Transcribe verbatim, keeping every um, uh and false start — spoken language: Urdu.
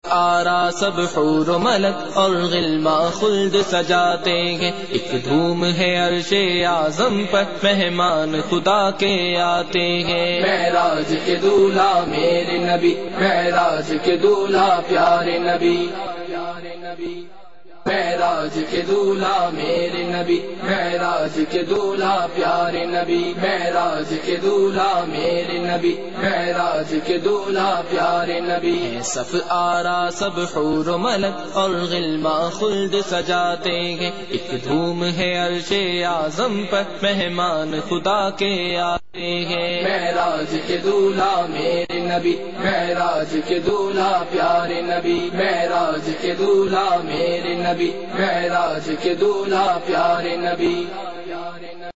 آرا سب حور و ملک اور غلمان خلد سجاتے ہیں، ایک دھوم ہے عرش اعظم پر مہمان خدا کے آتے ہیں۔ معراج کے دولہا میرے نبی، معراج کے دولہا پیارے نبی، معراج کے دولہا میرے نبی، معراج کے دولہا پیارے نبی، معراج کے دولہا میرے نبی، معراج کے دولہا پیارے نبی۔ صف آرا سب حور و ملک اور غلمان خلد سجاتے ہیں، ایک دھوم ہے عرش اعظم پر مہمان خدا کے آتے ہیں۔ معراج کے دولہا میرے نبی، معراج کے دولہا پیارے نبی، معراج کے دولہا میرے نبی، معراج کے دولہا پیارے نبی۔